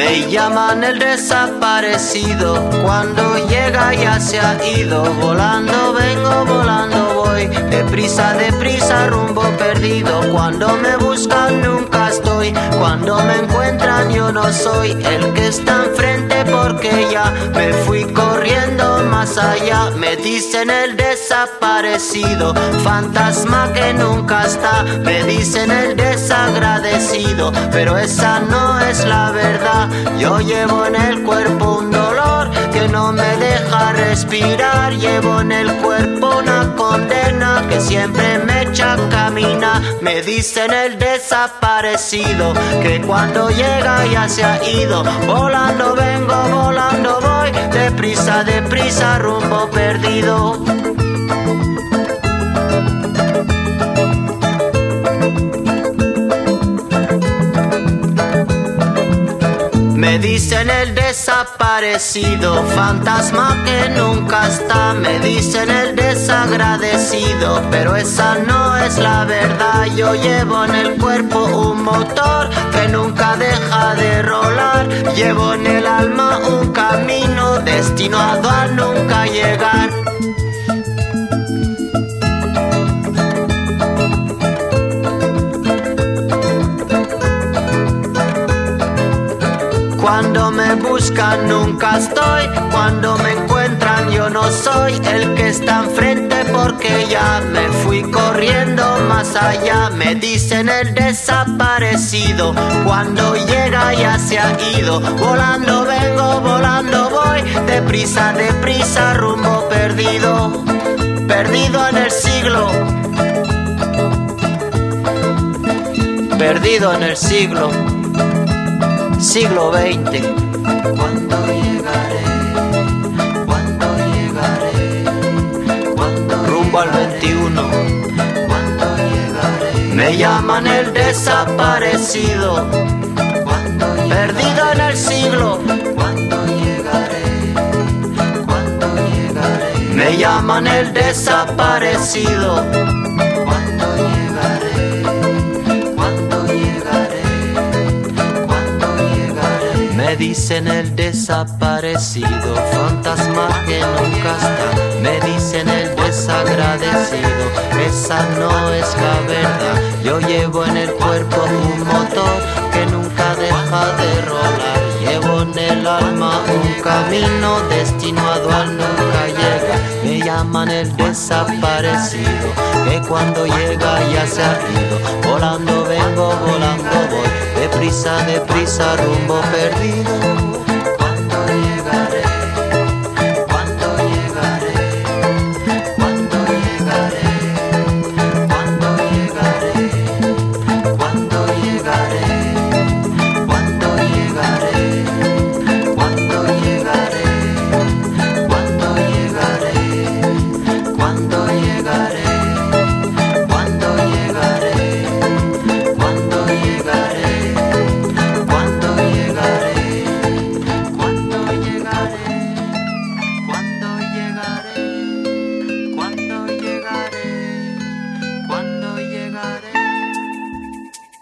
Me llaman el desaparecido, cuando llega ya se ha ido. Volando vengo, volando voy, deprisa, rumbo perdido. Cuando me buscan nunca estoy, cuando me encuentran yo no soy el que está enfrente, porque ya me fui corriendo más allá. Me dicen el desaparecido, fantasma que nunca está. Me dicen el desagradecido, pero esa no es la verdad. Yo llevo en el cuerpo un dolor que no me deja respirar. Llevo en el cuerpo una condena que siempre me echa a caminar. Me dicen el desaparecido, que cuando llega ya se ha ido. Volando vengo, volando voy, deprisa, rumbo perdido. Me dicen el desaparecido, fantasma que nunca está. Me dicen el desagradecido, pero esa no es la verdad. Yo llevo en el cuerpo un motor que nunca deja de rolar. Llevo en el alma un camino destinado a nunca llegar. Cuando me buscan nunca estoy, cuando me encuentran yo no soy el que está enfrente, porque ya me fui corriendo más allá. Me dicen el desaparecido, cuando llega ya se ha ido. Volando vengo, volando voy, deprisa, rumbo perdido. Perdido en el siglo, perdido en el siglo XX. ¿Cuándo llegaré? ¿Cuándo llegaré? ¿Cuándo rumbo al 21? ¿Cuándo llegaré? Me llaman el desaparecido, ¿Cuándo perdido en el siglo. ¿Cuándo llegaré? ¿Cuándo llegaré? Me llaman el desaparecido. ¿Cuándo llegaré? ¿Cuándo llegaré? ¿Cuándo llegaré? Me dicen el desaparecido, fantasma que nunca está. Me dicen el desagradecido, esa no es la verdad. Yo llevo en el cuerpo un motor que nunca deja de rolar. Llevo en el alma un camino destinado a nunca llegar. Me llaman el desaparecido, que cuando llega ya se ha ido. Volando vengo, volando voy, deprisa, rumbo perdido.